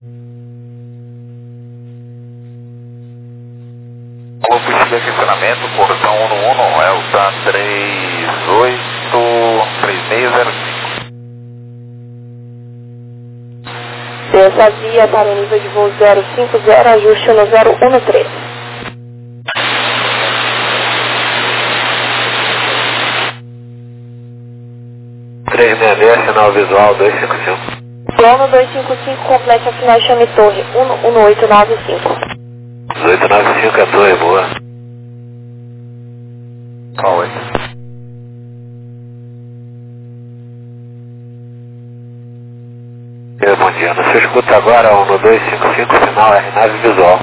Alô, pista de estacionamento, portão 111, Elta 383605. Essa via para o nível de voo 050, ajuste no 013. 366, sinal visual 255. Plano 255, complete a final, chame torre 11895. 1895 é torre, boa. Qual 8? Bom dia, você escuta agora o 1255, sinal R9 visual.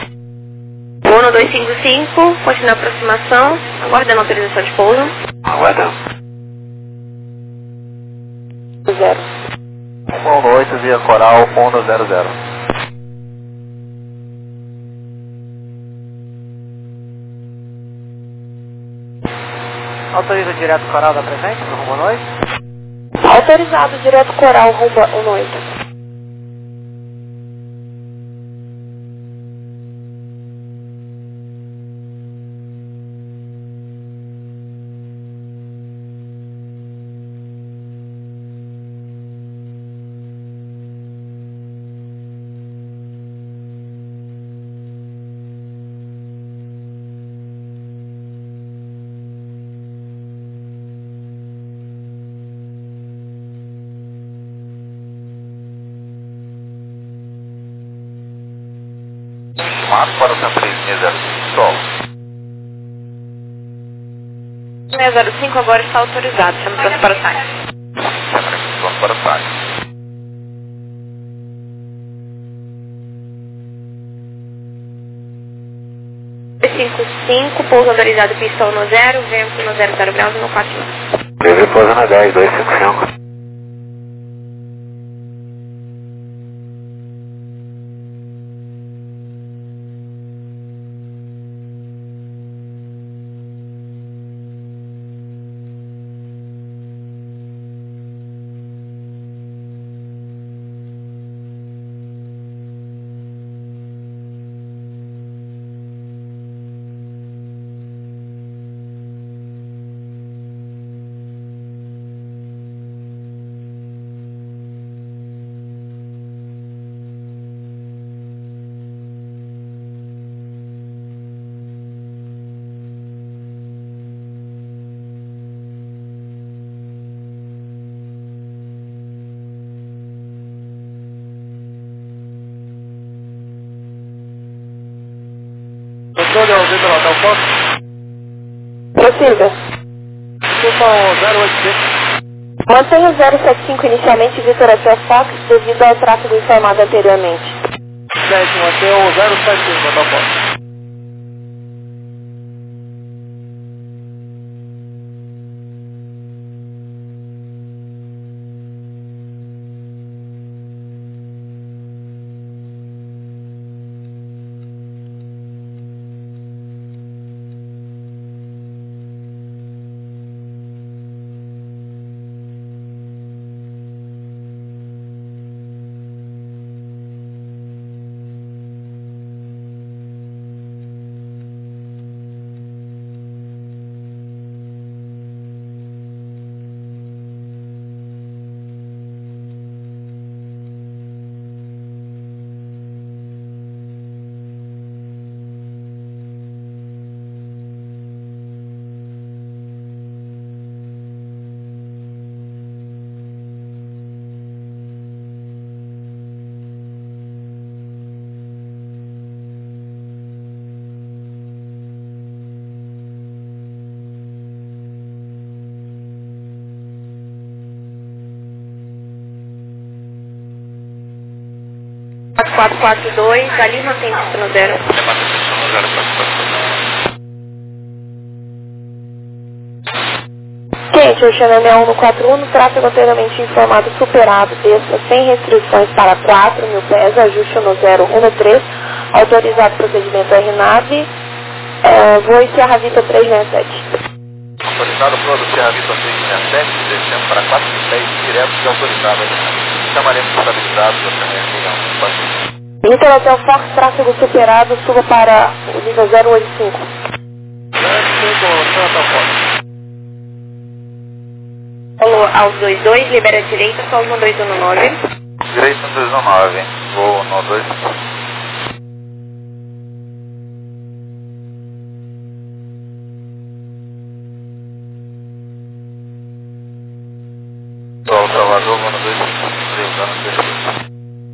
1255, continua a aproximação, aguardando a autorização de pouso. Aguardando. 0. 118 via Coral 100. Autoriza direto Coral da presente, no rumo noite? Autorizado, direto Coral, rumo 18. Marco para o 13605, sol. 605 agora está autorizado, chama pronto para o site. Vamos para o site. 255, pouso autorizado, pista 10, vento no 00 graus no 41. Livre pouso na 10, 255. Controle ao Vitor Hotel Fox. Prossiga. Desculpa o 085. Mantenha o 075 inicialmente, Vitor Hotel Fox, devido ao tráfego informado anteriormente. 7, mantém o 075, Hotel Fox. Quatro 442, ali mantém pista no 0. Quente, o Xaname 141, no tráfego anteriormente informado superado, desça sem restrições para 4.000 pés, ajuste no 013, autorizado procedimento RNAV, voo Sierra Vista 367. Autorizado para o Sierra Vista 367, descendo para 410, direto de autorizado. Chamaremos estabilizado, Vitor Hotel Fox, tráfego superado, suba para o nível 085. 085, Hotel Fox. Alô, aos 22, libera a direita, só 1219. Direita 219, vou no 2. Sou Salvador, vou no 253,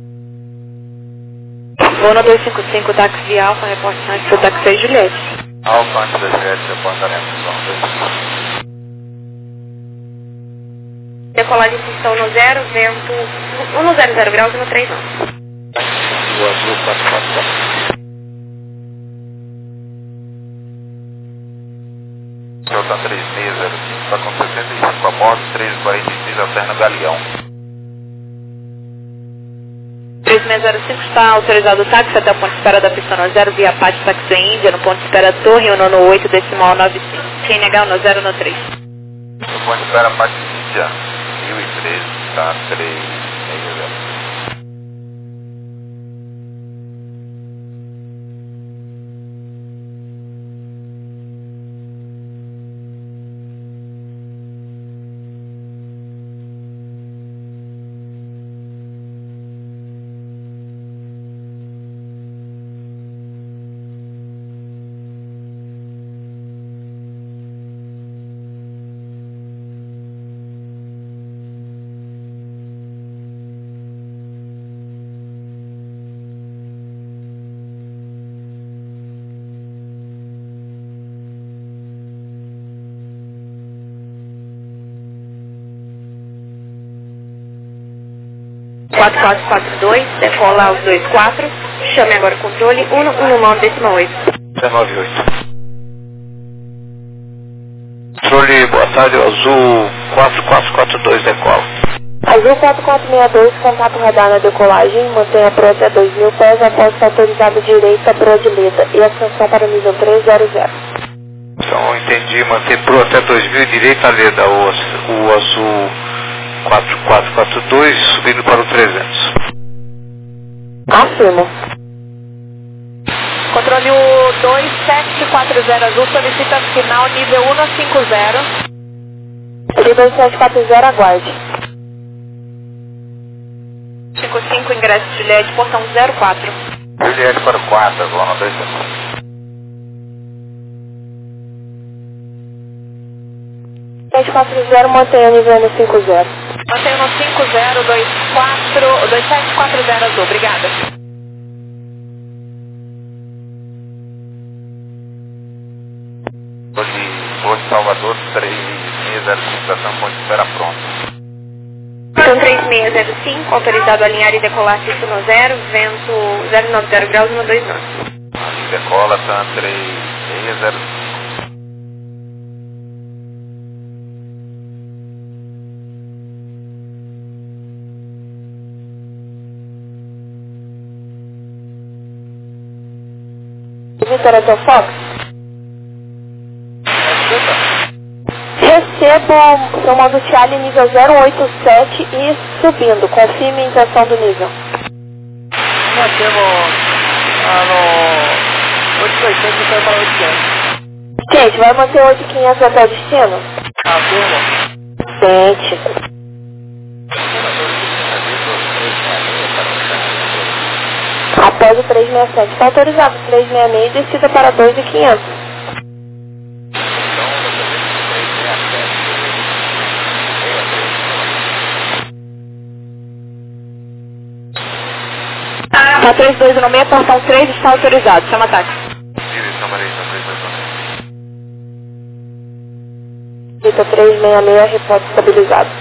Vou no 255, táxi Alfa, reporte antes do táxi Juliette. Alfa antes da Juliette, reportaremos, vamos 2. Decolagem estão no 0, vento 1 graus e no 3 não. O azul 444. Delta 3605, está com 65 a bordo, 1346 alterna Galeão. 3605 está autorizado o táxi até o ponto de espera da pista no 0, via Pátio Táxi Índia, no ponto de espera Torre, no 8, decimal 95, QNH no 0 no 3. No ponto de espera Pátio Índia, 1013, está 360. Decola aos 24, chame agora o controle 119 decimal 8. 198. Controle, boa tarde, azul 4442, decola. Azul 4462, contato radar na decolagem, mantenha pro até 2.000 pés, após autorizada direita pro direita e ascensão para o nível 300. Então, entendi, manter pro até 2000 direita Leda, o azul 4442, subindo para o 300. Afirmo. Controle o 2740 azul, solicita final nível 150. Ele 2740, aguarde. 55, ingresso Juliette, portão 04. Juliette para o 4, vou no 2. 2740, mantenha nível 150. Mantenha no 2740 azul, obrigada. Vou de Salvador, 3605, estação ponto de espera pronto. Então 3605, autorizado a alinhar e decolar pista no 0, vento 090 graus no 29. Ali decola, TAM 3605. Vitor Hotel Fox? Recebo seu modo Charlie nível 087 e subindo. Confirme a inversão do nível. Nós temos no 860 e foi para 800. Gente, vai manter 8500 até o destino? Afirmo. Gente. Após o 367, está autorizado 366 e descida para 2.500. Tá 3296, portão 3 está autorizado, chama táxi. Direção Marisa, 329. Vitor 366, repórter estabilizado.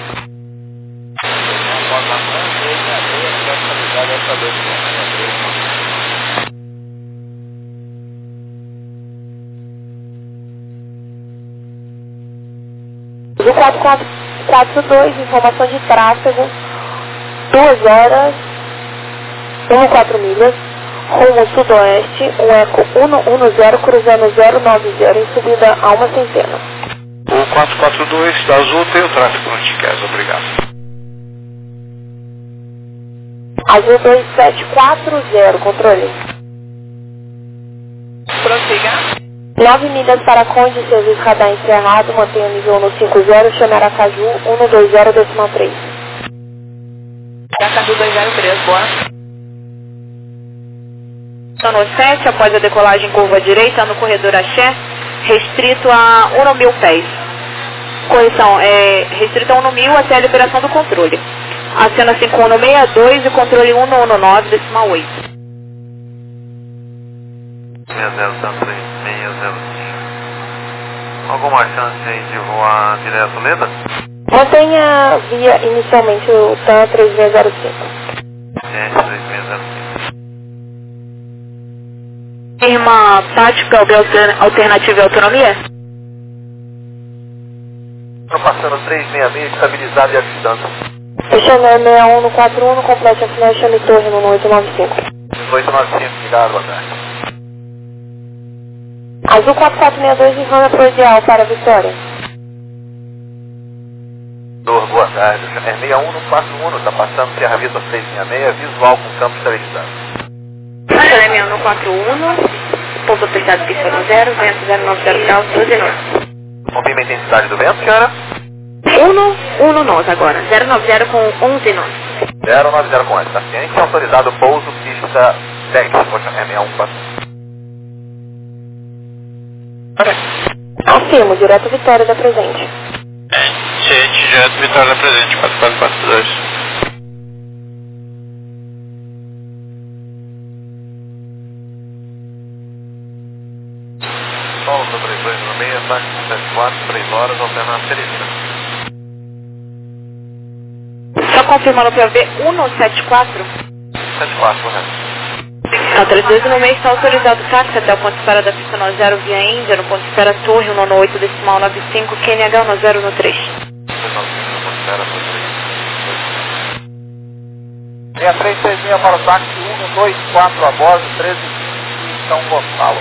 Do 4442, informação de tráfego, 2 horas, 14 milhas, rumo sudoeste, um eco 110, cruzando 090 em subida a 100. O 442 da Azul tem o tráfego no Tiquez, obrigado. Azul 2740, controle. Prossiga. 9 milhas para Conde, serviço radar encerrado, mantenha o nível 150, chame Aracaju 120,3. Aracaju 203, boa. Sono 7, após a decolagem curva direita no corredor Axé, restrito a 1.000 pés. Correção, restrito a 1.000 até a liberação do controle. Acena 5162 e controle 119,8. 603605. Alguma chance aí de voar direto, Leda? Mantenha via inicialmente o TAM 3605. 3605. Firma tática alternativa e autonomia? Estou passando 366, estabilizado e ajudando. Fechando 61 no 41, complete a final, chame torre no 895. 895, ligado, boa tarde. Azul 4462 e rana pro ideal para a Vitória. Boa tarde, é 61 no 41, está passando Serra Vitor 366, visual com campo estabilizado. Acena 61 no 41, ponto apertado pista no 0, vento 090 graus, 12 nós. Confirma a intensidade do vento, senhora? 1 nós agora, 090 com 11 nós. 090 com essa ciência, autorizado pouso, pista 10, poxa, é 6141. Afirmo, direto Vitória da presente. Gente, direto Vitória da presente, 4442. Solo 3296, táxi 74, 3 horas, alternando Teresina. Só confirmando o PAV 174. 74, correto. Não, 32 no meio está autorizado táxi até o ponto de espera da pista no 0 via Índia, no ponto de espera Torre, no 8 decimal 95, QNH no 0 no 3. 6366 para o táxi 124 a bordo, 13 São Gonçalo.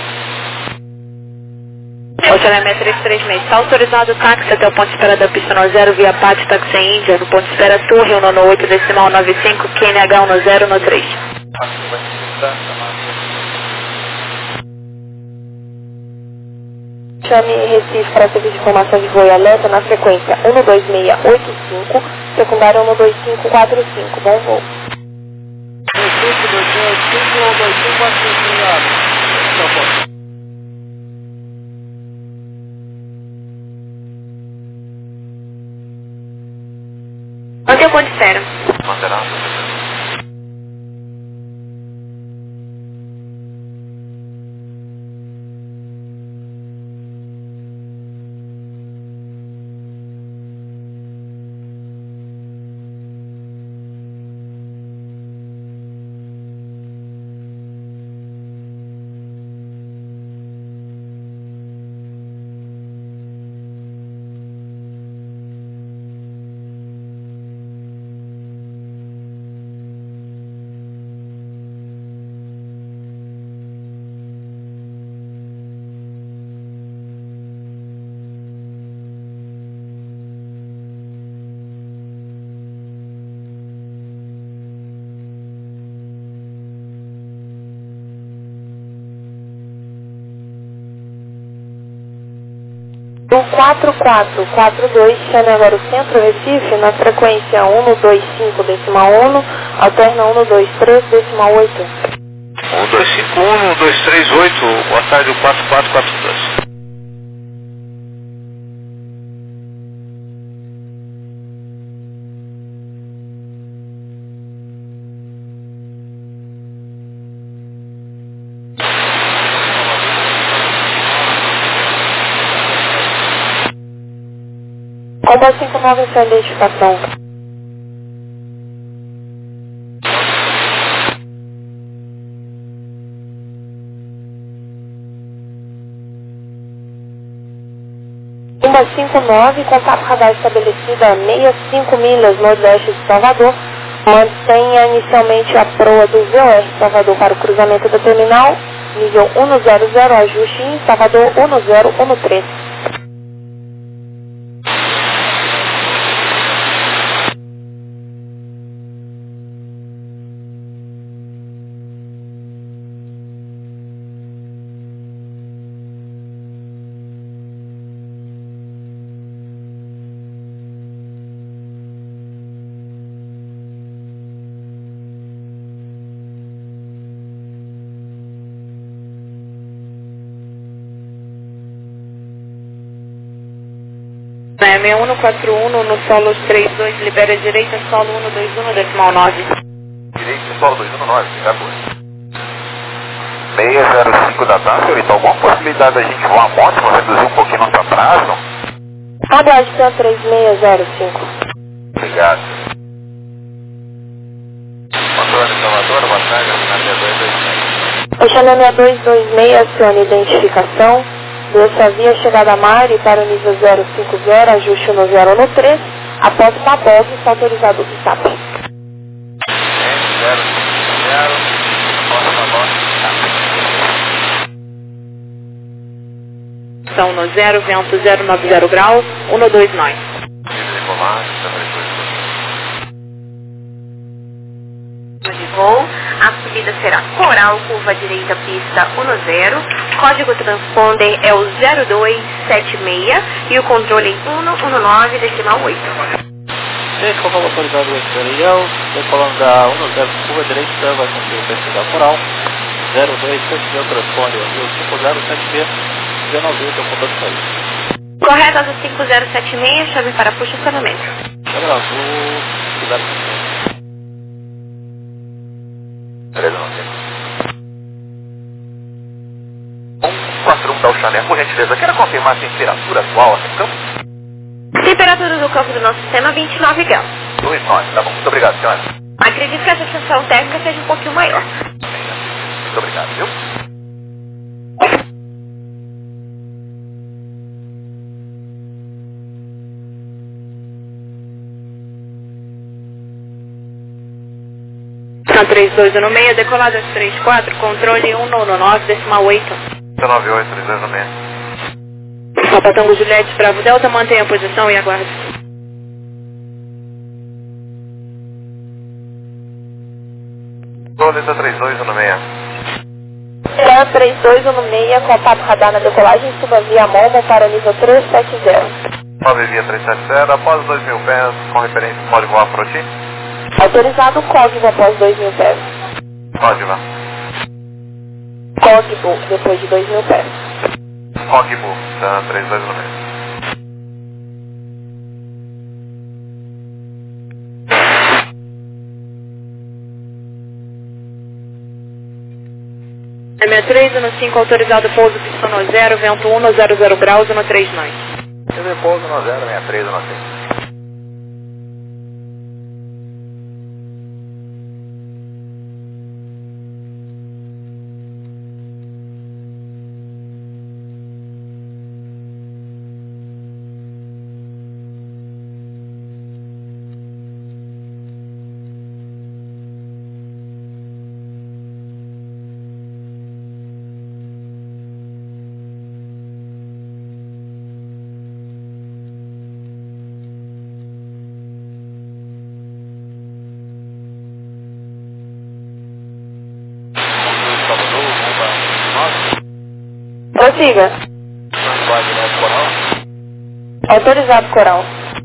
Oceano 6336, está autorizado táxi até o ponto de espera da pista no 0 via Pátio Táxi Índia, no ponto de espera Torre, no 8 decimal 95, QNH no 0 no 3. Chame Recife para serviço de informação de voo e alerta na frequência 12685, secundária 12545. Bom voo. Recife 265 ou 2545, ligado. Onde eu ponto de espera? Manterá. O 4442, chame agora o Centro Recife na frequência 125 decimal 1, alterna 123 decimal 8. 1251, 1238, boa tarde, 4442. Combo 59 em sua identificação. Combo 59, contato radar estabelecido a 65 milhas nordeste de Salvador. Mantenha inicialmente a proa do VOR Salvador para o cruzamento da terminal. Nível 100, ajuste em Salvador 1013. 6141 no solo 32, libera a direita, solo 121, decimal 9. Direito, solo 219, obrigado. 605 da TAM, senhorita, alguma possibilidade da gente voar a moto para reduzir um pouquinho nosso atraso? Aguarde, TAM 3605. Obrigado. Motor de Salvador, boa tarde, na 6226. Oxana 6226, acione identificação. Desça via chegada a Mari para o nível 050, ajuste no 0 no 3. Após Pabogue, está autorizado o SAP. 050, após Pabogue, Estão no 0, vento 090 graus, 129. De voo, a subida será Coral, curva direita, pista 10, código transponder é o 0276 e o controle 119, decimal 8. Gente, conforme autorizado o exterior, decolando da 10, curva direita, vai cumprir o perfil da Coral, 0276, o transponder é o 5076, 98 é o contato de saída. Correto, asa 5076, chave para puxa e acionamento. Chave azul, 5076. 141 da Oxané, por gentileza, quero confirmar a temperatura atual aqui no campo? Temperatura do campo do nosso sistema 29 graus. 29, tá bom, muito obrigado, senhora. Acredito que essa sensação térmica seja um pouquinho maior. Muito obrigado, viu? São 3216, decolada 34, controle 199, decimal 8. 198, 3296. Papa Tango Juliette, Bravo Delta, mantenha a posição e aguarde. Roleta 3216. TAM 3216, contato radar na decolagem, suba via Momo para o nível 370. 9 via 370, após 2.000 pés, com referência, pode voar para o ti? Autorizado código após 2.000 pés. Pode voar. Código depois de 2.000 pés. Ogbu, tá 3296. M315, autorizado pouso, pista no 0, vento 100 graus, 139. Eu repouso no 063, no 6. Prossiga. Autorizado Coral.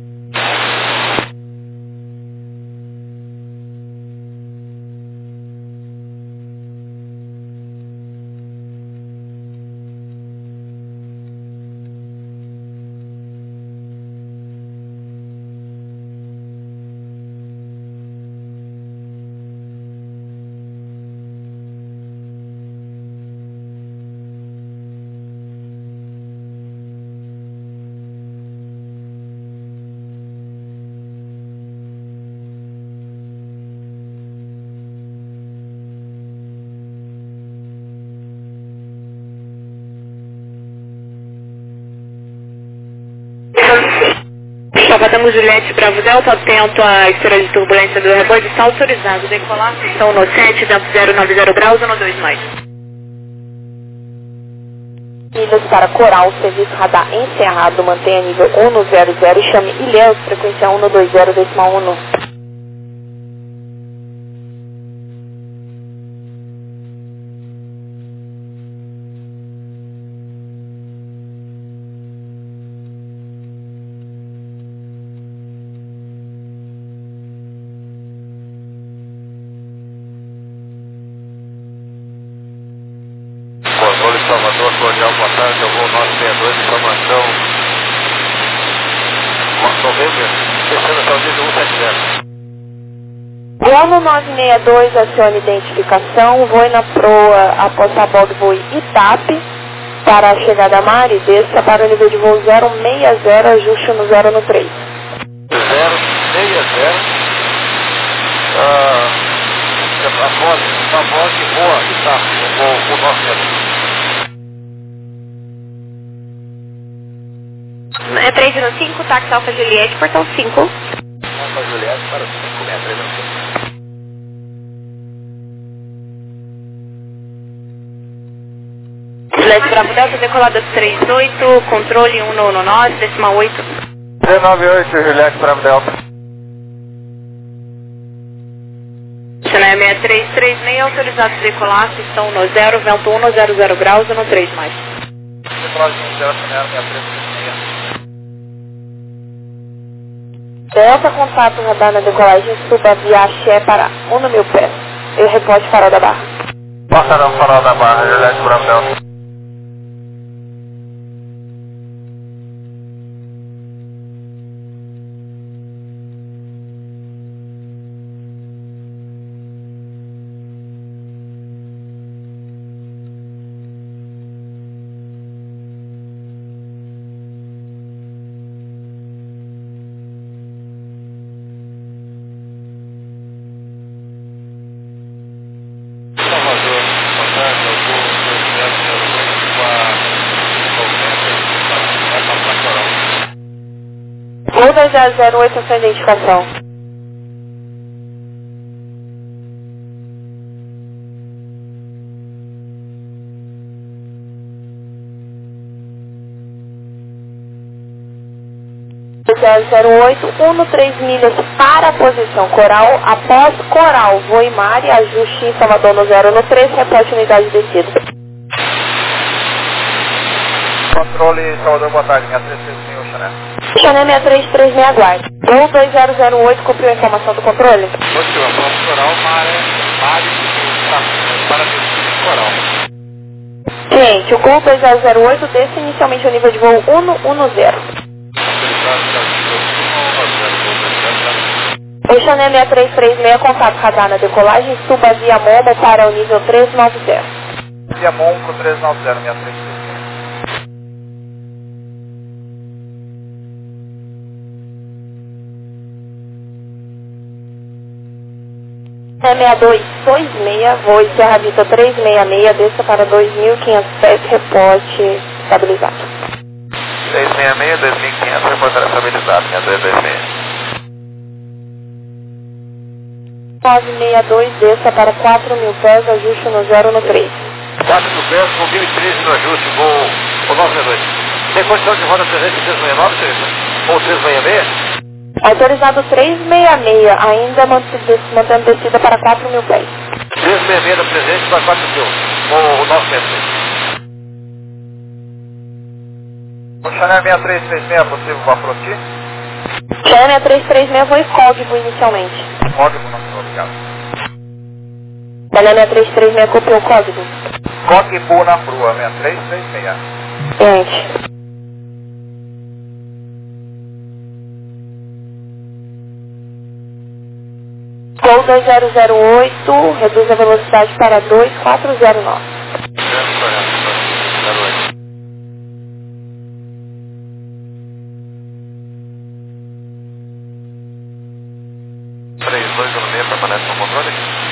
Papa Tango Juliette, Bravo Delta, atento à esfera de turbulência do rebote, está autorizado. Decolar, estão no 7, vento 090 graus, 129. Milhas para Coral, serviço radar encerrado, mantenha nível 100 e chame Ilhéus, frequência 120, decimal 1. Controle Salvador, cordial, boa tarde, eu vou 962, informação novembro, fechando até o nível 170. Gol 962, acione identificação, voe na proa após a bordo voe Itape, para a chegada a Mari, desça para o nível de voo 060, ajuste no 0 no 3. 060, a voz que voa Itape, o 90. É 305, táxi Alfa Juliette, portão 5. Alfa Juliette para 5, 305. Juliette Bravo Delta, decolada 38, controle 119, decimal 8. 398, Juliette Bravo Delta. Channel 6336, autorizados a decolar, estão no 0, vento 100 graus e no 3 mais. Decolagem 0, Channel 6336. Delta, contato radar na decolagem, suba via Axé para 1.000 pés. Eu reporte farol da Barra. Passarão farol da Barra, Juliette Bravo Delta. Gol 2008, a sua identificação. Gol 13 milhas para a posição Coral, após Coral, voe Mari, ajuste em Salvador no 0 no 3, reporte unidade de descida. Controle Salvador, boa tarde, 6336, Channel. Channel 6336, aguarde. Gol 2008, cumpriu a informação do controle? Positivo, após Coral, Mari, para descer Coral. Gente, o Gol 2008 desce inicialmente o nível de voo 110. O Channel 6336, contato radar na decolagem, suba via Momo para o nível 390. Via Momo pro 390, 6336. Channel 6226, voe Serra Vista 366, desça para 2.500 pés, reporte estabilizado. 366, 2500, reportar estabilizado, 6226. 962, desça para 4.000 pés, ajuste no 0 no 3. 4.000 pés, com 1013 no ajuste, voo 962. Tem condição de roda presente 369, ou 366? Autorizado 366, ainda mantendo descida para 4.000 pés. 366 da presente para 4.000, ou 966. O Channel 6336 é possível para Froti? Channel 336, voe código inicialmente. Código não, obrigado. Channel 336, copiou o código. Código na Frua, 6336. Gente. Gol 2008, reduz a velocidade para 2409. Permanece no controle?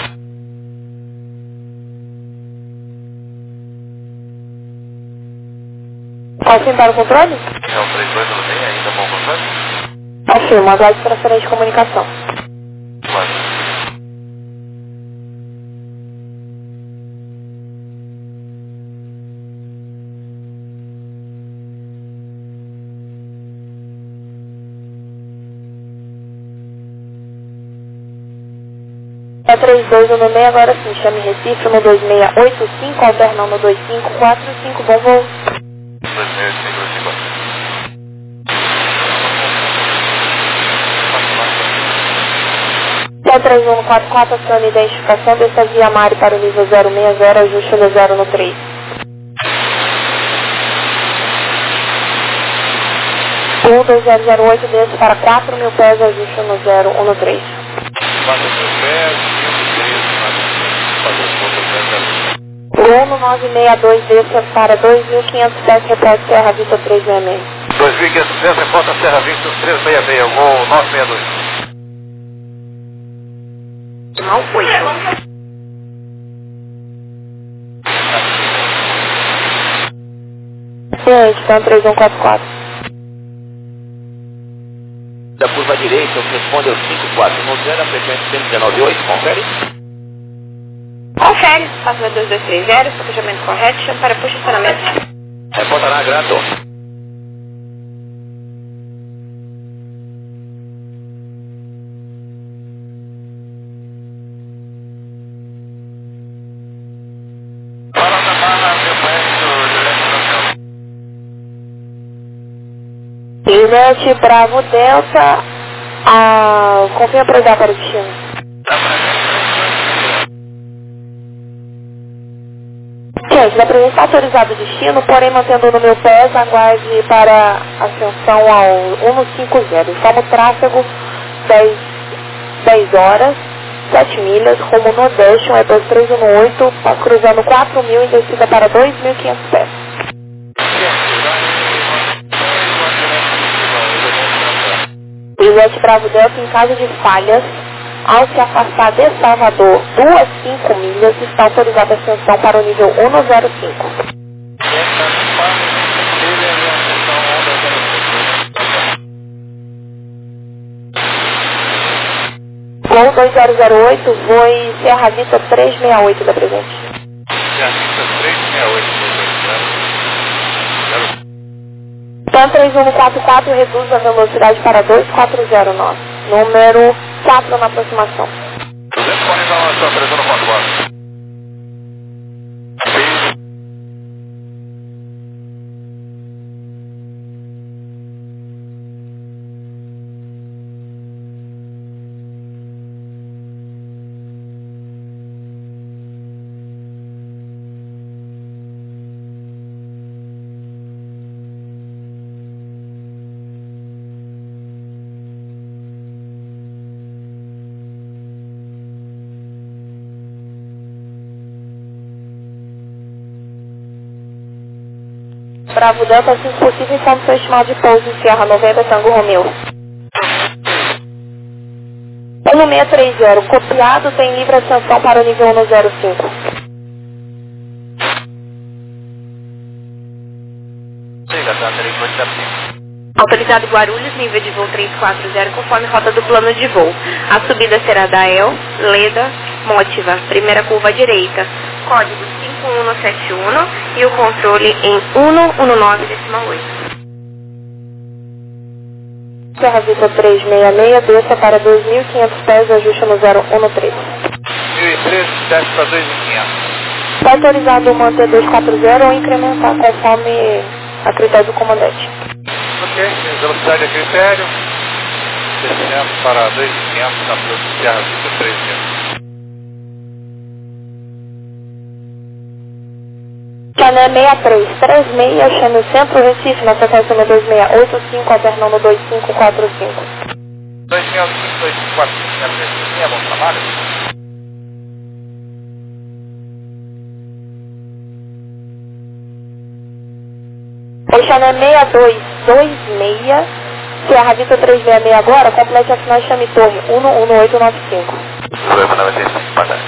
Assim para o controle? É o 3296, ainda bom controle? Afirma, aguarde transferência de comunicação. Claro. É 3216, agora sim, chame Recife no 2685, alternão no 2545, bom voo. 2685. É 3144, acione identificação, desça via Mari para o nível 060, ajuste no 0 no 3. Gol 2008, desce para 4.000 pés, ajuste no 013. 4.000 pés, 1.013, fazer o ponto 008. Gol no 962, desça para 2.500 pés, repete Serra Vista 366. 2.500 pés, reporta Serra Vista 366, gol 962. Mal 8. Ciente, então 3144. Da curva direita, o que responde ao 5490, a frequência 119.8, confere. Confere, passo 2230, fechamento correto, chama para posicionamento. Reportará grato. Juliette Bravo Delta, confirma para dar para o destino. Gente, da presença está autorizado o destino, porém mantendo o número PES, aguarde para ascensão ao 150. Estamos tráfego 10 horas, 7 milhas, rumo nordeste, um Airbus 318, cruzando 4.000 e descida para 2.500 pés. Juliette Bravo Delta, em caso de falhas, ao se afastar de Salvador 2 a 5 milhas, está autorizada a ascensão para o nível 105. Gol 2008, voe Serra Vista 368 da presente. Serra Vista 368, TAM 3144, reduz a velocidade para 2409. Número 4 na aproximação. 240 na ação, 3144. Bravo Delta, assim que possível, informe seu estimado de pouso em Sierra 90, Tango Romeo. 1630, copiado, tem livre ascensão para o nível 105. Siga, tá, 385. Autorizado Guarulhos, nível de voo 340, conforme rota do plano de voo. A subida será da El, Leda, Mótiva, primeira curva à direita. Código 5171 e o controle em 119,8. Serra Vista 366, desça para 2.500 pés, ajuste no 013. 1013, desce para 2.500. Está autorizado manter 240 ou incrementar conforme a critério do comandante. Ok, velocidade a critério. Descemos para 2.500 na Serra Vista 300. Cané 6336, chame Centro Recife, na sequência no 2685, alternando 2545. 2.545, bom trabalho. O Chané 6226, Serra Vista 366 agora, complete a final chame Torre 11895. Foi para 95, pagar.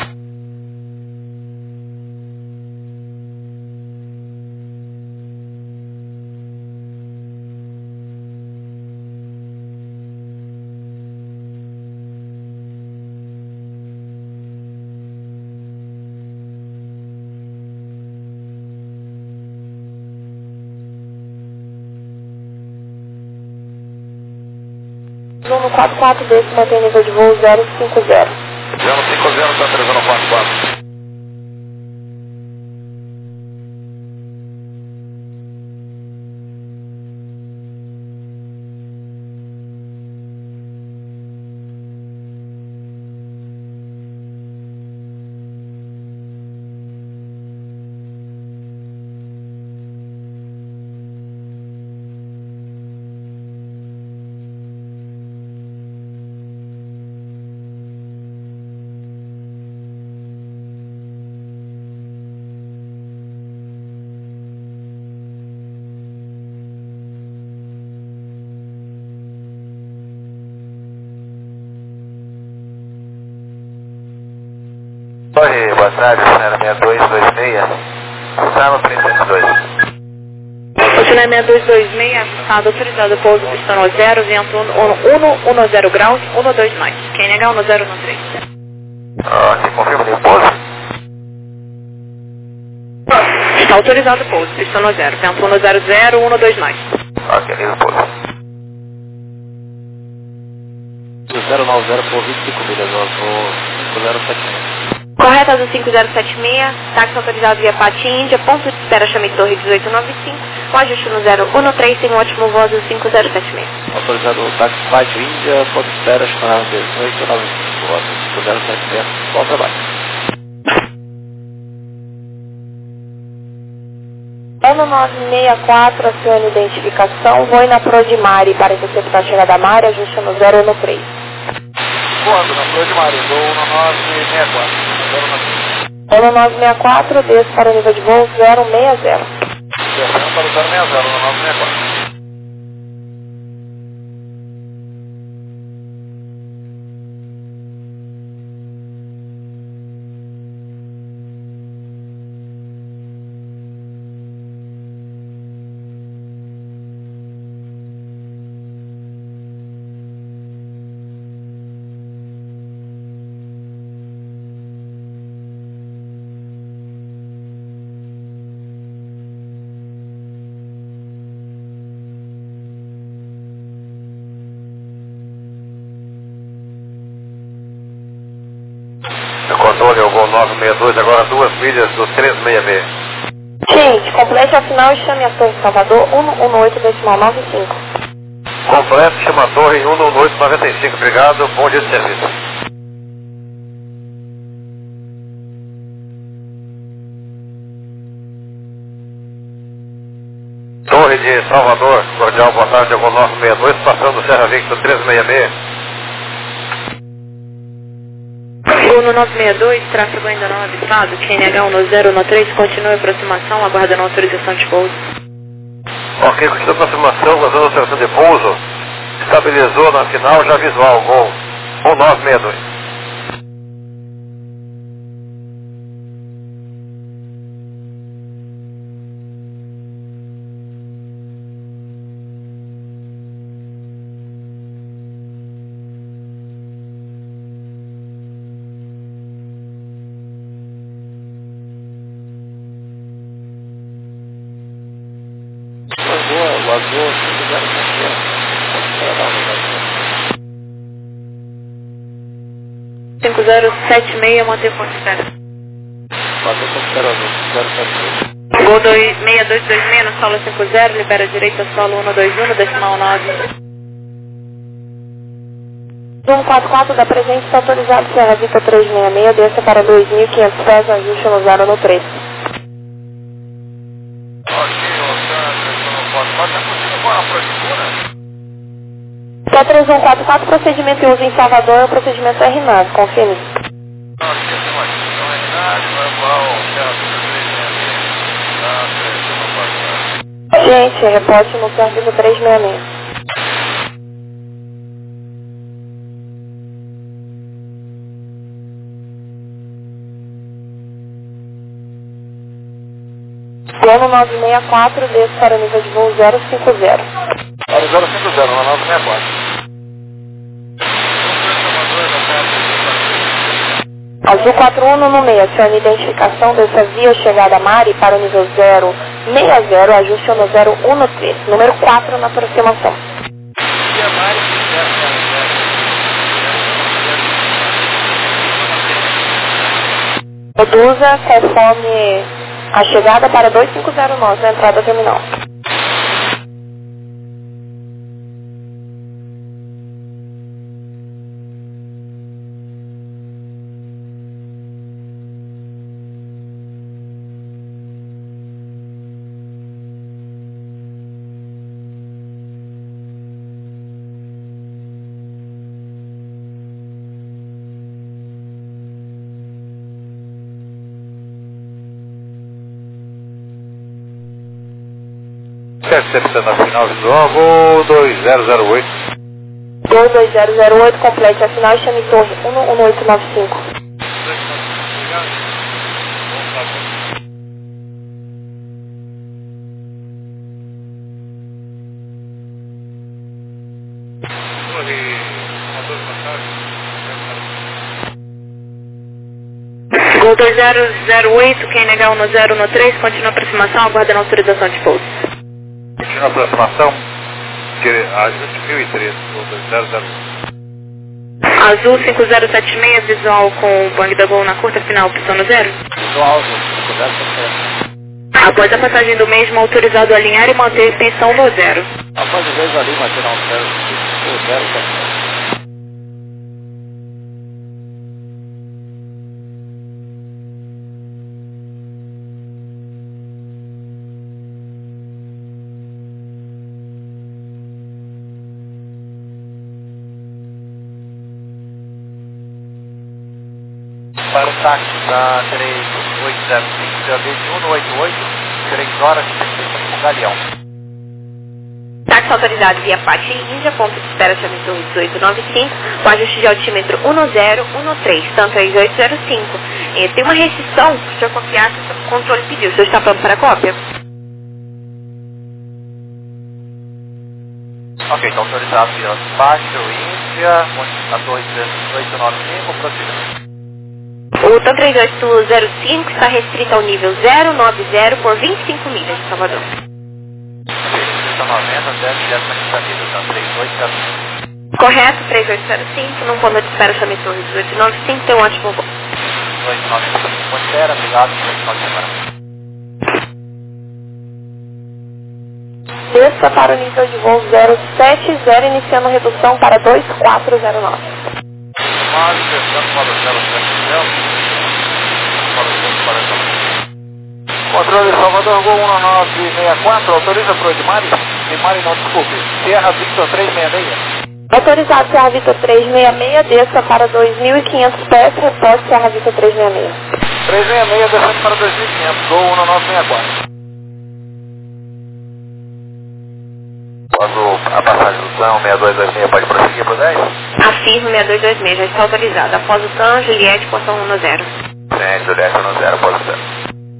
No 44 desse mantém nível de voo 050. 050, tá 3044. velocidade, acelera 6226, está no 302. Oceana 6226, ajustado, autorizado, pouso pistão 0, vento 110 graus, 12 nós. QNH 1013. Ok, confirma o pouso? Está autorizado o pouso, pistão 0, vento 100, 12 nós. Ok, nível pouso. 090 por 25 milhas, vou 5076. Correto, azul 5076, táxi autorizado via Pati Índia, ponto de espera Chame Torre 1895, com ajuste no 013, tem um ótimo voo azul 5076. Autorizado o táxi Pati Índia, ponto de espera Chame 1895, azul 5076, bom trabalho. 1964, acione identificação, voe na Prodimari para interceptar a chegada da Mari, ajuste no 013. Voando na Prodimari, voo 1964. 1964, desço para o nível de voo 060. Descendo para o 060, 1964. Controle, eu vou 962, agora 2 milhas do 366. Gente, complete a final e chame a Torre Salvador 118,95. Completo, chama a torre 11895, obrigado, bom dia de serviço. Torre de Salvador, cordial, boa tarde, eu vou 962, passando Serra Victor 366. Gol 962, tráfego ainda não avistado, QNH 1013, continue a aproximação, aguardando autorização de pouso. Ok, continua a aproximação, aguardando autorização de pouso, estabilizou na final, já visual, gol 1962. O azul 5076, manter ponto de espera. azul ponto espera azul 076. Gol 6226 no solo 50, libera direita solo 121, decimal 9. 144 da presente está autorizado Serra Victor 366, desça para 2.500 pés, ajuste no 013. Tá 3144, procedimento e uso em Salvador é o procedimento RNAV, confirme. Gente, reporte no serviço 366. Plano 964, desço para o nível de voo 050. Para o 050, na 964. Azul 4116, acione identificação dessa via chegada a Mari para o nível 060, ajuste no 013, número 4 na aproximação. Reduza conforme a chegada para 2509 na entrada terminal. Intercepta na final visual, voo 2008. 2008, complete a final e chame torre 11895. 2008, quem negar 1013, continua a aproximação, aguardando autorização de pouso. Continua a aproximação, ajuste 1013, Gol 2008. Azul 5076, visual com Bang da Gol na curta final, pistão no 0. Visual, 5076. Após a passagem do mesmo, autorizado a alinhar e manter extensão no 0. Após o 2 ali, manter um 0. Para o táxi da 3805, CAV de 188, 3 horas e 35 com Galeão. Táxi autorizado via Pati Índia, ponto de espera chametor 1895, com ajuste de altímetro 1013, tanto é 1805. Tem uma restrição, se o senhor copiar, o controle pediu. O senhor está pronto para a cópia? Ok, então autorizado via Pati Índia, a torre 1895, prossiga. O TAM 3805 está restrito ao nível 090 por 25 milhas de Salvador. Restrito a 90 até 25 milhas, tá? 3805. Correto, 3805, num ponto de espera chametor 1895, tem um ótimo voo. 1895, ponto espera, obrigado, final de semana. Desça para o nível de voo 070, iniciando redução para 2409. Mas, fechando para o 070, controle Salvador, Gol 1964, autoriza para o Edmari não, desculpe, Sierra Victor 366. Autorizado Sierra Victor 366, desça para 2.500 pés, reposte Sierra Victor 366. 366, descendo para 2.500, Gol 1964. Quando a passagem do TAM 6226 pode prosseguir para 10? Afirmo 6226, já está autorizado. Após o TAM, Juliette, portão 10. Sim, Juliette 10, após o TAM.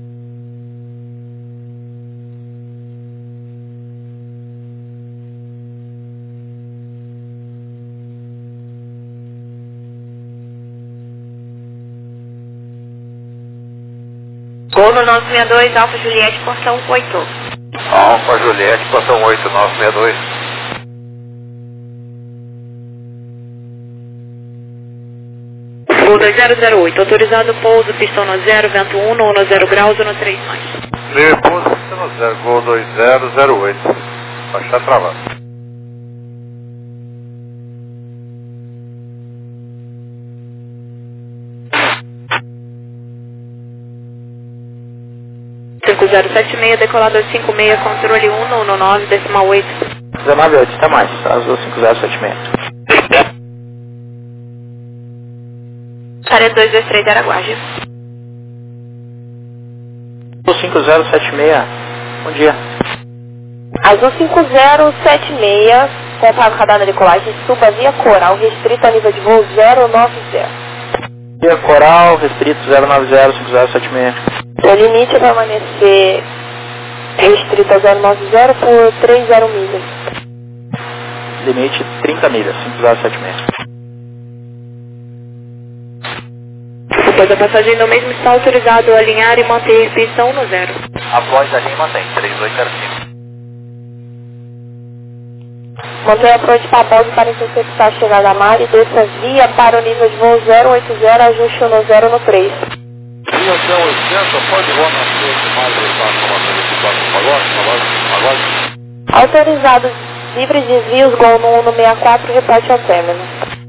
Gol no 962, Alfa Juliette, portão 8. Alfa Juliette, portão 8, 962. Gol 2008, autorizado pouso, pistão no 0, vento 1, no 0 graus, no 3 mais. Meu pouso, pistão no 0, Gol 2008. Baixar travado. Circo 076, decolador 56, controle 119, decimal 8. 198, está mais, Azul 5076. Parede 223, Araguaja. Azul 5076, bom dia. Azul 5076, contato radar na decolagem, suba via Coral, restrito a nível de voo 090. Via Coral, restrito 090, 5076. O limite é permanecer restrito a 090 por 30 milhas. Limite 30 milhas, 5076. Depois da passagem do mesmo, está autorizado a alinhar e manter pistão no 0. Após a linha mantém, 3805. Mantenha a proa de papel para interceptar a chegada da mar e desça via para o nível de voo 080, ajuste no 0 no 3. Via 080, pode voar na frente mais agora. Autorizados livres desvios, Gol no 164, reporte ao término.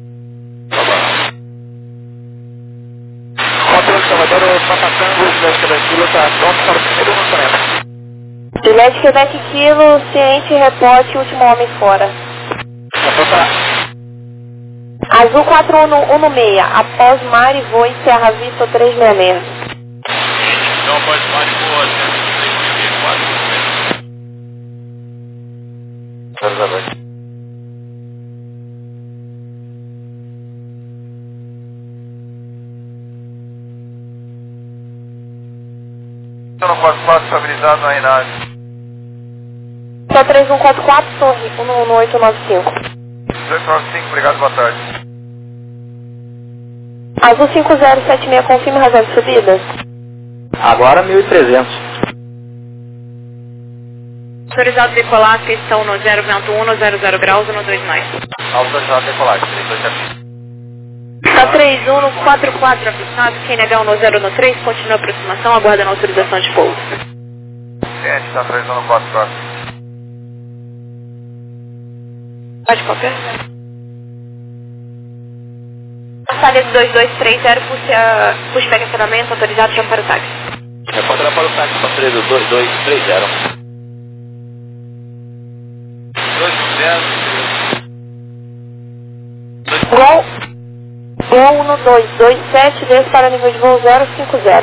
Controle Salvador, Patacango, Juliette Quebec Kilo, está pronto para o primeiro lançamento. Juliette Quebec Kilo, ciente, reporte, último homem fora. Azul 4116, após mar e voe Serra Vista 366. Então, após mar e voa, 364. Então, 44 estabilizado na Renave. Só 3144, torre 11895. 1895, obrigado, boa tarde. Azul 5076, confirme razão de subida. Agora 1.300. Autorizado decolar, pistão no 0, vento 1, no 00 graus, no 2 mais. Autorizado decolagem, 32 Está 31 no 44 afastado, QNH 10 no 3, continua a aproximação, aguardando a autorização de pouso. Gente, está 31 no 44. Pode qualquer? Passagem 2230, push back acionamento, autorizado já para o táxi. Repórter para o táxi, passageiro 2230. 2-0. Gol 1227, desce para nível de voo 050.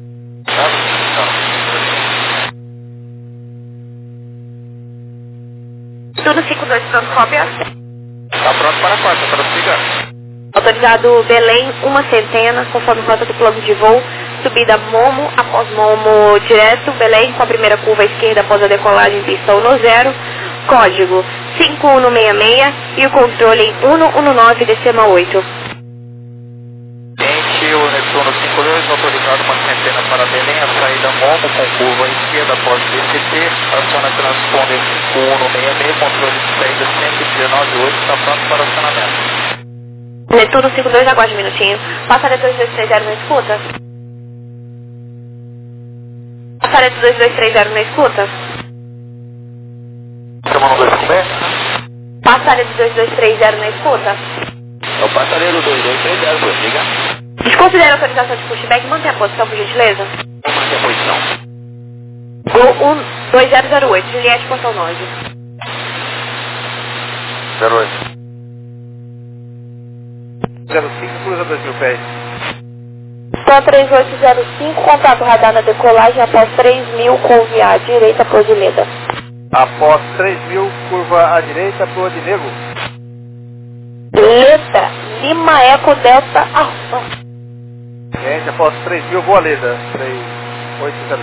Tudo 52 pronto, cópia. Está pronto para a quarta, para prossiga. Autorizado Belém, 100, conforme rota do plano de voo, subida Momo, após Momo direto, Belém, com a primeira curva à esquerda após a decolagem, pista 10, código 5166 e o controle em 119, decima 8. O Netuno 52, autorizado uma centena para Belém, a saída Momo com curva à esquerda após DCT, aciona transponder 5166, controle de saída 119.8, está pronto para acionamento. Netuno 52, aguarde um minutinho. Passaré 2230 na escuta. Passaré 2230 na escuta. Chamando 256? Passaré 2230 na escuta. É o passageiro 2230, prossiga. Desconsidere a autorização de pushback e mantém a posição, por gentileza. Vamos manter a posição. Gol 2008, Juliette, portão 9. 08. 05, cruza 2.000 pés. Só 3805, contato radar na decolagem após 3.000 com via à direita por Odineda. Após 3.000, curva à direita, Proa de Negro. Letra, Lima Eco Delta Alfa. Gente, após 3.000, boa Leda. 3805.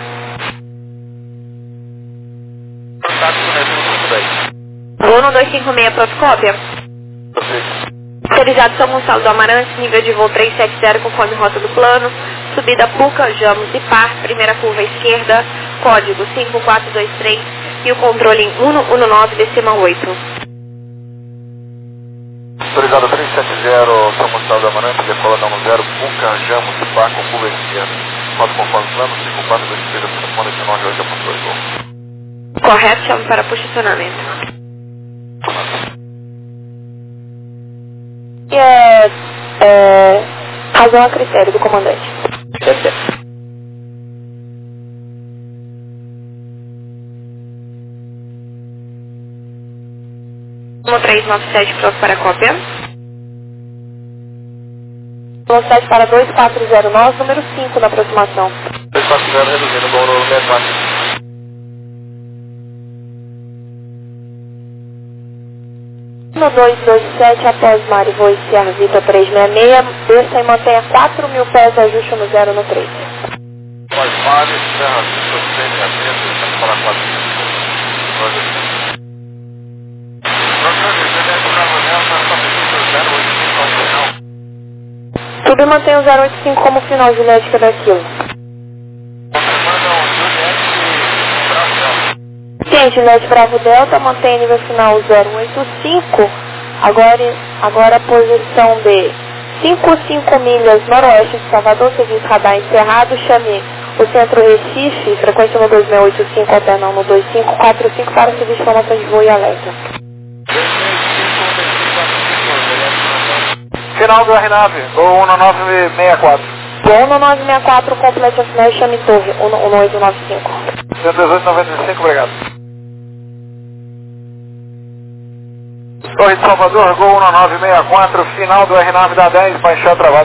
Contato com o Netuno 52. Gol 256, protocópia. Autorizado São Gonçalo do Amarante, nível de voo 370, conforme rota do plano. Subida Puca, Jamos e Par, primeira curva à esquerda, código 5423 e o controle em 119, decima 8. Autorizado 370, São Gonçalo do Amarante, decola da 10, Puca, Jamos e Par com curva à esquerda. Rota conforme plano, 5423, telefone de 98 a ponto 2. Correto, chamo para posicionamento. E razão a critério do comandante. Certo. 1397, pronto para a cópia. Velocidade para 2409, número 5 na aproximação. 240 reduzindo o gol no Netmax. No 227, após Mari, voo Sierra Vita 366, desça e mantenha 4.000 pés, ajuste no 0 no 3. Após Mari, Serra Vista 366, estamos para 4.000. Tudo mantém o 085 como final, Juliette, que é daquilo. Sim, Juliette Bravo Delta, mantém nível final 085, agora a posição de 55 milhas noroeste de Salvador, serviço radar encerrado, chame o centro Recife, frequência no 2685, alternão no 2545 para serviço de informações de voo e alerta. Final do RNAV, gol 1964. Gol 1964, complete a final e chame torre 11895. 11895, obrigado. Torre de Salvador, gol 1964, final do RNAV da 10, baixar travado.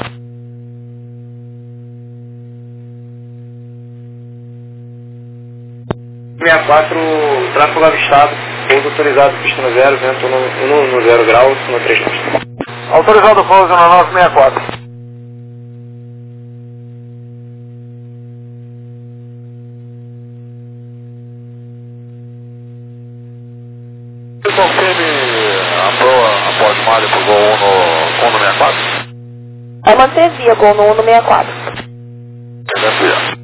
Tráfego avistado, pouso autorizado, pista no 0, vento no 0 graus, no 3 mais. Autorizado o pouso no 964. Confirme a proa após malha pro gol 1 no fundo 64. manter via Gol no 164. Tranquilo.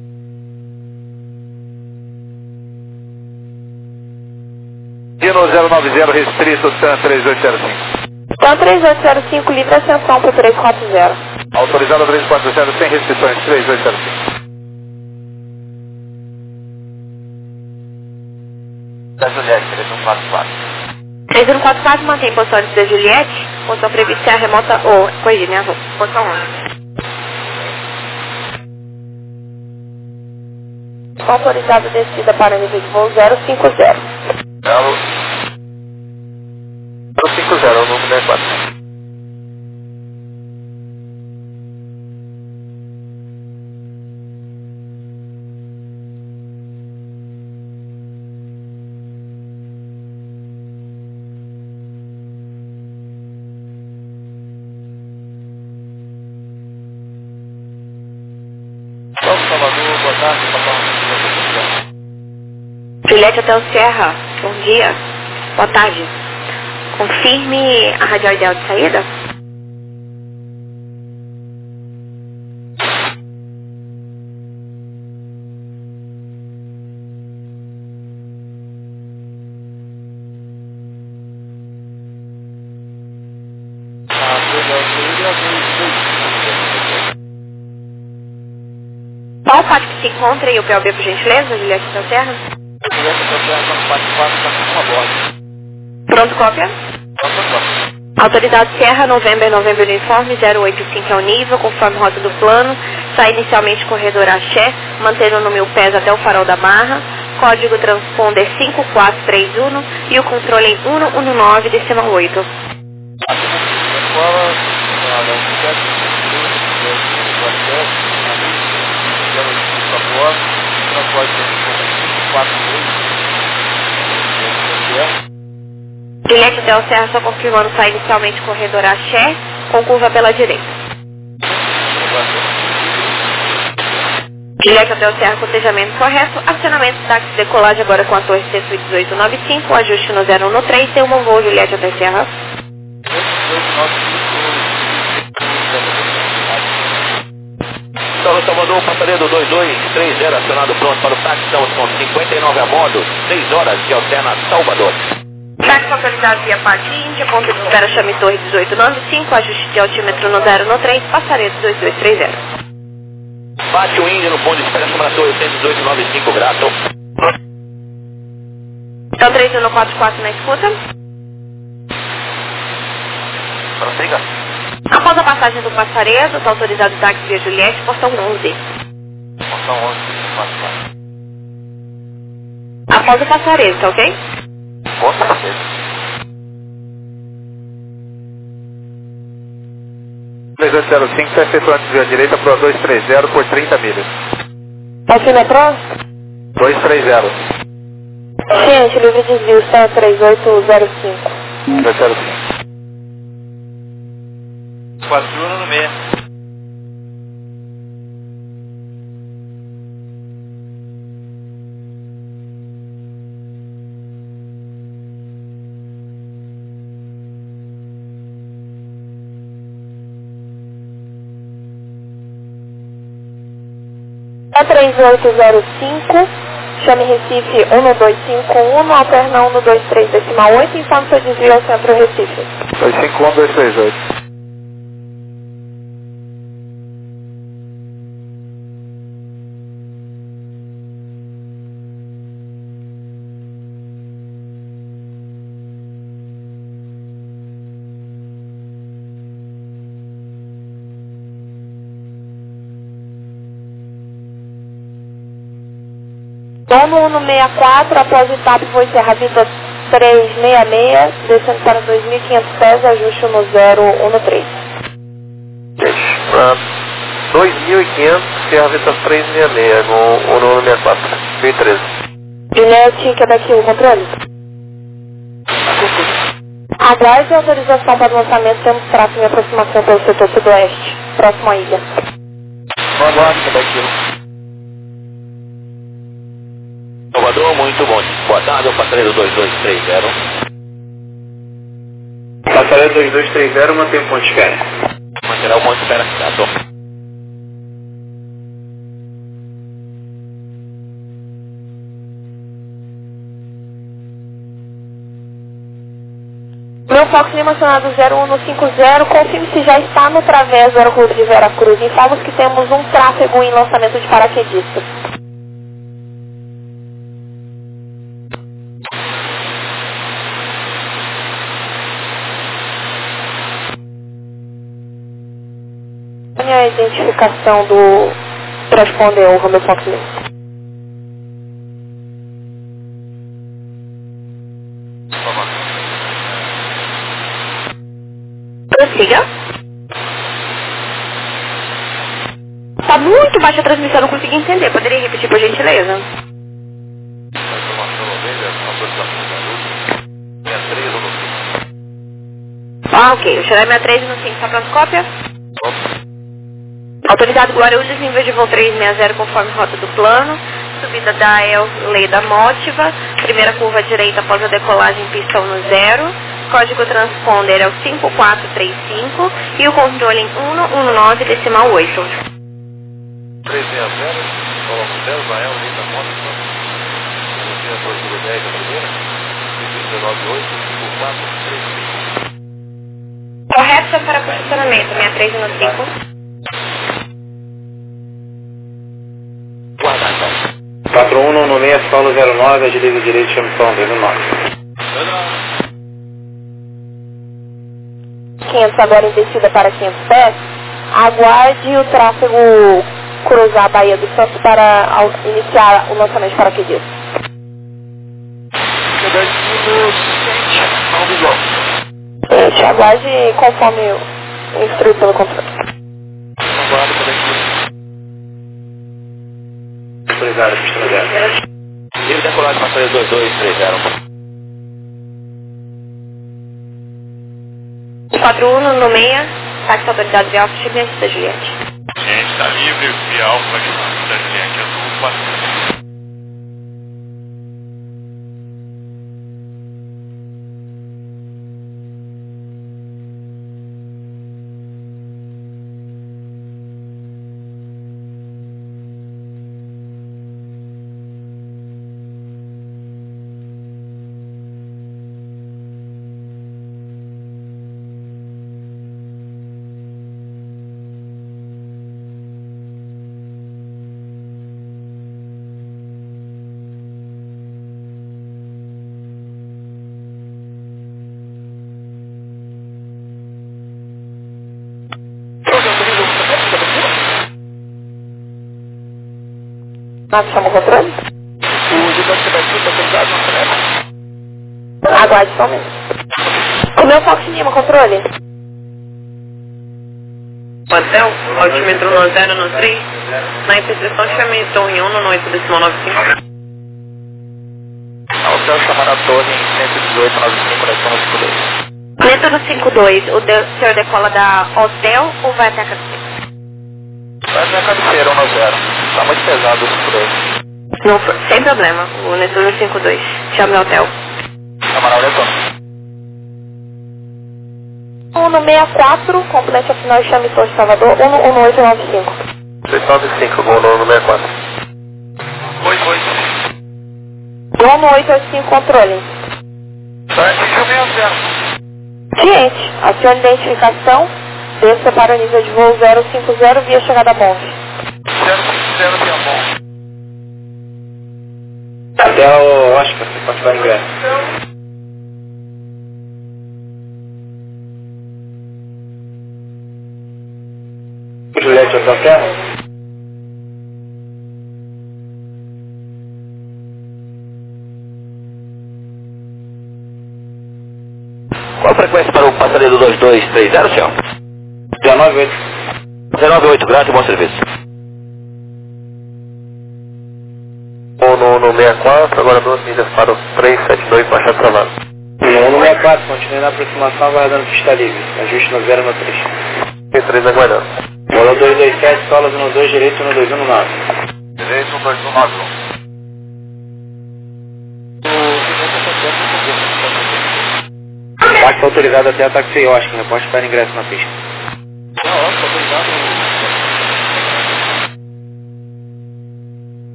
Dino 090 restrito, TAM 3805. TAM 3805, livre ascensão para 340. Autorizado 340, sem restrições, 3805. Da Juliette, 3144. 3144 mantém posição de Juliette, posição prevista é a remota, corrigir minha roupa, posição 11. Autorizado descida para nível de voo 050. 050, o número é 4. Salvador, boa tarde, Juliette Hotel Serra, bom dia, boa tarde. Confirme a radial ideal de saída. Qual o pátio que se encontra e o PLB, por gentileza, Juliette Hotel Serra? Juliette Hotel Serra, 44, está com uma borda. Pronto, cópia? Autoridade Serra, November Uniforme, 085 é o nível, conforme rota do plano. Sai inicialmente corredor Axé, mantendo no 1000 pés até o farol da Barra. Código transponder 5431 e o controle em 119, decimal 8. Juliette Hotel Serra, só confirmando, sai inicialmente corredor Axé, com curva pela direita. Juliette Hotel Serra, cotejamento correto, acionamento táxi decolagem agora com a torre C-Suite 1895, ajuste no 013, tem um voo Juliette Hotel Serra. Salvador, passageiro 2230, acionado pronto para o táxi, estamos com 59 a bordo, 6 horas de Alterna Salvador. Táxi autorizado via Pátio Índia, ponto de espera chame torre 1895, ajuste de altímetro no 013, passaredo 2230. Pátio Índia no ponto de espera chama torre 1895, grato. Então 3144 na escuta. Prossiga. Após a passagem do passaredo, está autorizado o táxi via Juliette, portão 11. Portão 11, 44. Após o passaredo, tá ok? Com certeza. 3805, está efetuando via direita para 230 por 30 milhas. Altimetrô? 230. Ciente, livre desvio, está 3805. 205. 4 no meio. É 3805, chame Recife 12551, alterna 123 decimal 8, informe seu desvio ao centro Recife. 251, 238. Dono 164, após o TAP vou encerrar Vita 366, descendo para 2.500 pés, ajuste no 013. 2.500, Sierra Vita 366, no 164, 2013. Juliette, Quebec 1, controle. Aguarde a autorização para o lançamento, temos tráfego em aproximação pelo setor sudoeste, próximo à ilha. Boa noite, Quebec 1. Salvador, muito bom. Boa tarde, o passageiro 2230. Passageiro 2230, mantém o ponto de espera. Mantém Geral Monte espera, ação. Meu Fox Lima acionado 0150, confirme se já está no través do aeroporto de Veracruz. Informamos que temos um tráfego em lançamento de paraquedistas. A identificação do transponder o Romeo Fox Lima. Prossiga. Tá muito baixa a transmissão, não consegui entender. Poderia repetir, por gentileza? Ah, ok. O Xerai 63 no 5, só pronto, cópia? Autorizado Guarulhos, nível de voo 360 conforme rota do plano. Subida da Leda Mótiva. Primeira curva direita após a decolagem, pista 10. Código transponder é o 5435 e o controle em 119 decimal 8. 360, coloca 0, Israel, Leda Mótiva. Procura 10 a primeira. 198, 5435. Correto para posicionamento, 63 no 5. 4196, solo 09, agiliza direito, chame som 19. 500 agora em descida para 500 pés. Aguarde o tráfego cruzar a Baía do Santos para iniciar o lançamento de paraquedistas. Gente, aguarde conforme o instruído pelo controle. Autorizado, pista 0. Livre decolagem para 32230. 41 no 6, táxi autoridade de Alfa, Chimia da Juliette. Gente, está livre, via Alfa, da Juliette Azul, 4. Nós chamamos o controle? O gigante vai ser autorizado no frete. Aguarde só um minuto. O meu Fox Lima, controle? Hotel, altímetro 1093, na interseção chamei torre 1 no 8 decimal 95. Hotel chamar a torre em 11895, conexão 52. Método 52, o senhor decola da hotel ou vai até a cabeceira? Vai até a cabeceira, 10. Tá muito pesado isso por aí. Não, sem problema, o Netuno 52, chame o hotel. Camarão Netuno. 1 no 64, complete a final e chame Torre Salvador, 11895. 395, voo no 64. 11885, controle. Vai atingir o 60. Ciente, acione identificação, desça para o nível de voo 050 via chegada a Bonde. 050 via Bonde. Até o Oscar, você pode dar ingresso. Juliette, Hotel Terra? Qual a frequência para o passageiro 2230, senhor? 198. 198, graças e bom serviço. No 64, agora 2 milhas para o 372, baixar travado. No 64, continue na aproximação, vai dando pista livre. Ajuste no 0 no 3. P3 aguardando. Bola 227, solas 12, direito 1219. Direito 1291. Táxi autorizado até a táxi Oscar, reporte para ingresso na pista. Não,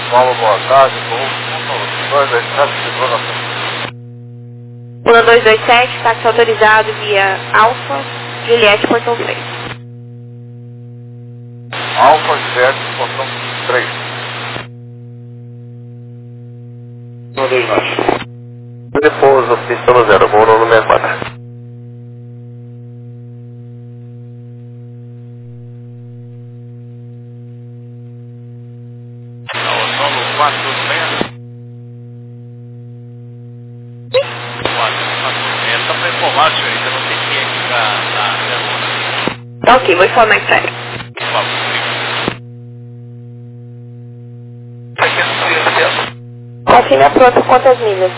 Paulo, boa tarde. 1227, segura. 1227, táxi autorizado via Alfa, Juliette, portão 3. Alfa, Juliette, portão 3. 129. Repouso, pista no 0, voo no 64. Solo 4-6. 4-6. Só para informar, senhorita, não tem ninguém aqui na Laguna. Tá ok, vou informar em sério. Por favor. Confirme pronto, quantas milhas?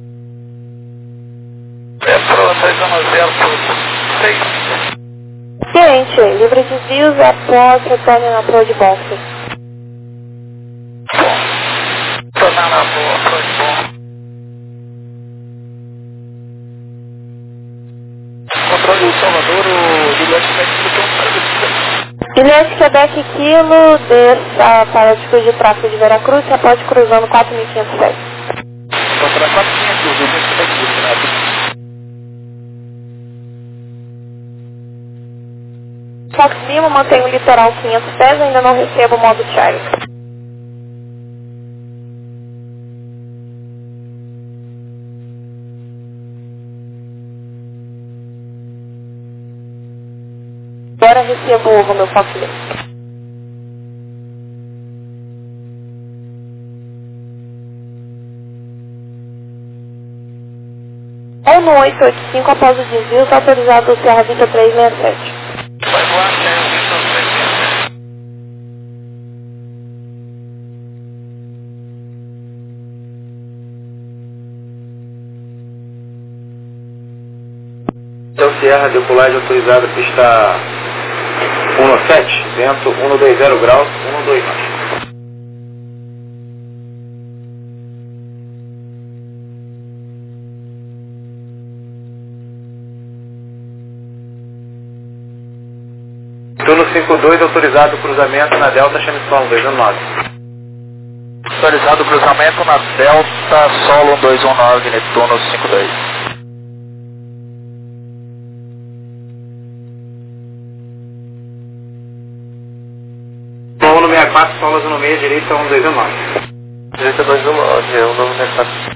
Pronto, aí vamos 06. Excelente, livre desvios após retorno na proa de boxe. Tornar na boa, pronto, bom. Controle do Salvador, o Juliette Juliette, Quebec Kilo, desça para a altitude de tráfego de Veracruz, reporte cruzando 4.500 pés. Contra 4.500, Juliette Quebec Kilo. Fox Lima, mantenho o litoral 500 pés, ainda não recebo o modo Charlie. Agora recebo o ovo, meu Fox Lima. Ou no 885, após o desvio, está autorizado o Serra Vita 367. Vai voar até o Vitor 367. Então, Sierra, decolagem autorizada, pista 17, vento 120 graus, 129. Turno 52, autorizado o cruzamento na Delta Chamison 219. Autorizado o cruzamento na Delta Solo 219, Netuno 52. Turno 64, solas no meio, direita 1219. Direita 219, é o novo mercado.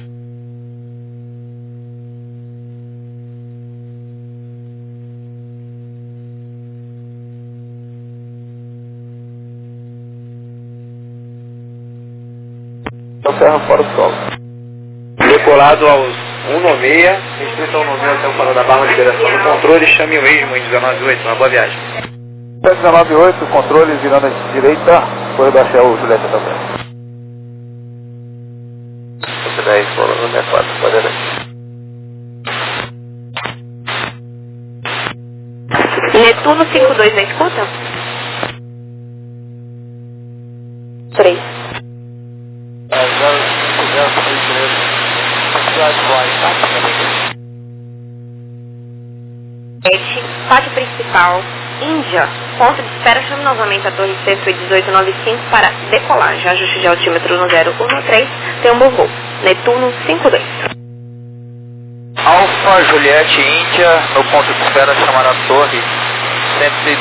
Serra fora o solo. Decolado aos 196, restrito ao 196 até o farol da barra, liberação do controle, chame o mesmo em 198, uma boa viagem. 198, controle virando à direita, foi da Shell Juliette também. 10, bola no 64, pode ir. Netuno 52, na escuta? 3. 053, quantidade de voz, tá? Pátio principal, Índia. Ponto de espera, chame novamente a torre C 1895 para decolagem. Ajuste de altímetro no 013, tem um bom voo. Netuno 52. Alfa, Juliette, Índia, no ponto de espera chamar a torre 102.